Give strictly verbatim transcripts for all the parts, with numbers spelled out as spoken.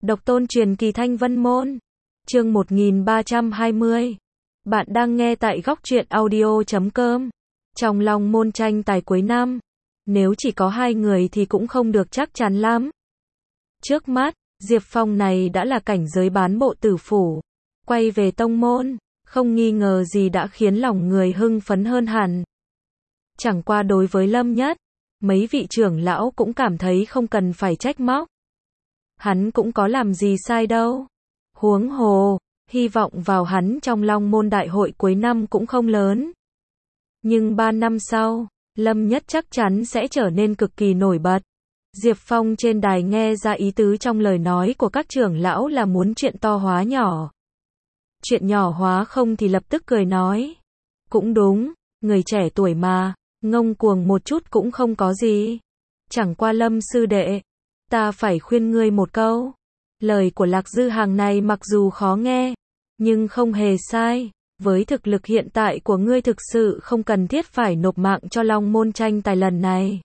Độc tôn truyền kỳ Thanh Vân Môn. Chương một nghìn ba trăm hai mươi. Bạn đang nghe tại góc truyện audio chấm com. Trong Long Môn tranh tài cuối năm, nếu chỉ có hai người thì cũng không được chắc chắn lắm. Trước mắt, Diệp Phong này đã là cảnh giới bán bộ tử phủ, quay về tông môn, không nghi ngờ gì đã khiến lòng người hưng phấn hơn hẳn. Chẳng qua đối với Lâm Nhất, mấy vị trưởng lão cũng cảm thấy không cần phải trách móc. Hắn cũng có làm gì sai đâu. Huống hồ, hy vọng vào hắn trong Long Môn đại hội cuối năm cũng không lớn. Nhưng ba năm sau, Lâm Nhất chắc chắn sẽ trở nên cực kỳ nổi bật. Diệp Phong trên đài nghe ra ý tứ trong lời nói của các trưởng lão là muốn chuyện to hóa nhỏ. Chuyện nhỏ hóa không thì lập tức cười nói. Cũng đúng, người trẻ tuổi mà, ngông cuồng một chút cũng không có gì. Chẳng qua Lâm sư đệ, ta phải khuyên ngươi một câu. Lời của Lạc Dư Hàng này mặc dù khó nghe, nhưng không hề sai. Với thực lực hiện tại của ngươi thực sự không cần thiết phải nộp mạng cho Long Môn tranh tài lần này.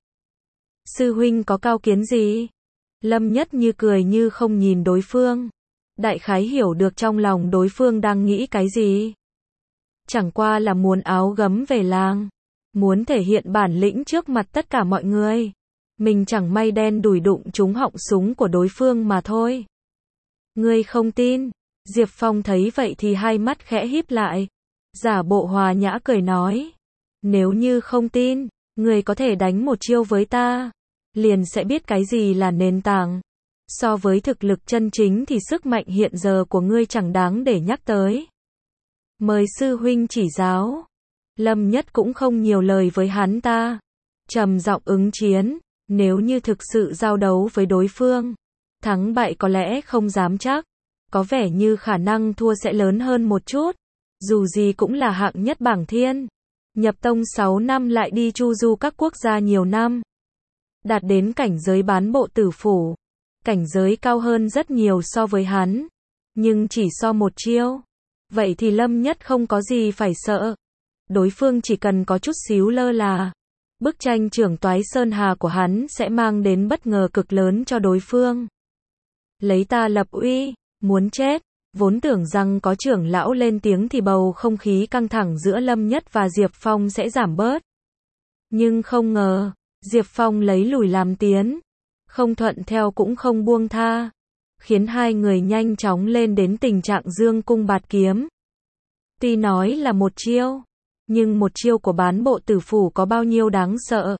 Sư huynh có cao kiến gì? Lâm Nhất như cười như không nhìn đối phương. Đại khái hiểu được trong lòng đối phương đang nghĩ cái gì. Chẳng qua là muốn áo gấm về làng, muốn thể hiện bản lĩnh trước mặt tất cả mọi người. Mình chẳng may đen đủi đụng trúng họng súng của đối phương mà thôi. Ngươi không tin? Diệp Phong thấy vậy thì hai mắt khẽ híp lại, giả bộ hòa nhã cười nói. Nếu như không tin, ngươi có thể đánh một chiêu với ta, liền sẽ biết cái gì là nền tảng. So với thực lực chân chính thì sức mạnh hiện giờ của ngươi chẳng đáng để nhắc tới. Mời sư huynh chỉ giáo. Lâm Nhất cũng không nhiều lời với hắn ta, trầm giọng ứng chiến. Nếu như thực sự giao đấu với đối phương, thắng bại có lẽ không dám chắc, có vẻ như khả năng thua sẽ lớn hơn một chút. Dù gì cũng là hạng nhất bảng thiên, nhập tông sáu năm lại đi chu du các quốc gia nhiều năm, đạt đến cảnh giới bán bộ tử phủ, cảnh giới cao hơn rất nhiều so với hắn, nhưng chỉ so một chiêu, vậy thì Lâm Nhất không có gì phải sợ. Đối phương chỉ cần có chút xíu lơ là, bức tranh trưởng toái sơn hà của hắn sẽ mang đến bất ngờ cực lớn cho đối phương. Lấy ta lập uy, muốn chết. Vốn tưởng rằng có trưởng lão lên tiếng thì bầu không khí căng thẳng giữa Lâm Nhất và Diệp Phong sẽ giảm bớt. Nhưng không ngờ, Diệp Phong lấy lùi làm tiến, không thuận theo cũng không buông tha, khiến hai người nhanh chóng lên đến tình trạng dương cung bạt kiếm. Tuy nói là một chiêu, nhưng một chiêu của bán bộ tử phủ có bao nhiêu đáng sợ.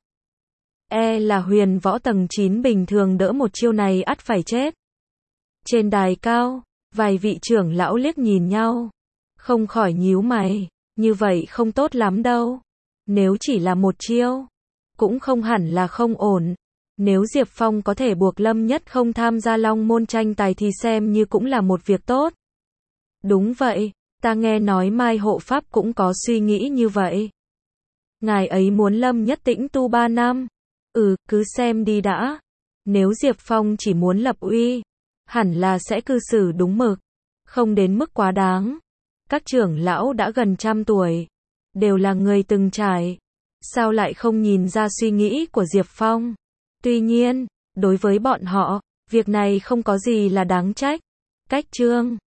E là huyền võ tầng chín bình thường đỡ một chiêu này ắt phải chết. Trên đài cao, vài vị trưởng lão liếc nhìn nhau, không khỏi nhíu mày, như vậy không tốt lắm đâu. Nếu chỉ là một chiêu, cũng không hẳn là không ổn. Nếu Diệp Phong có thể buộc Lâm Nhất không tham gia Long Môn tranh tài thì xem như cũng là một việc tốt. Đúng vậy, ta nghe nói Mai Hộ Pháp cũng có suy nghĩ như vậy. Ngài ấy muốn Lâm Nhất tĩnh tu ba năm. Ừ, cứ xem đi đã. Nếu Diệp Phong chỉ muốn lập uy, hẳn là sẽ cư xử đúng mực, không đến mức quá đáng. Các trưởng lão đã gần trăm tuổi, đều là người từng trải, sao lại không nhìn ra suy nghĩ của Diệp Phong. Tuy nhiên, đối với bọn họ, việc này không có gì là đáng trách. Cách chương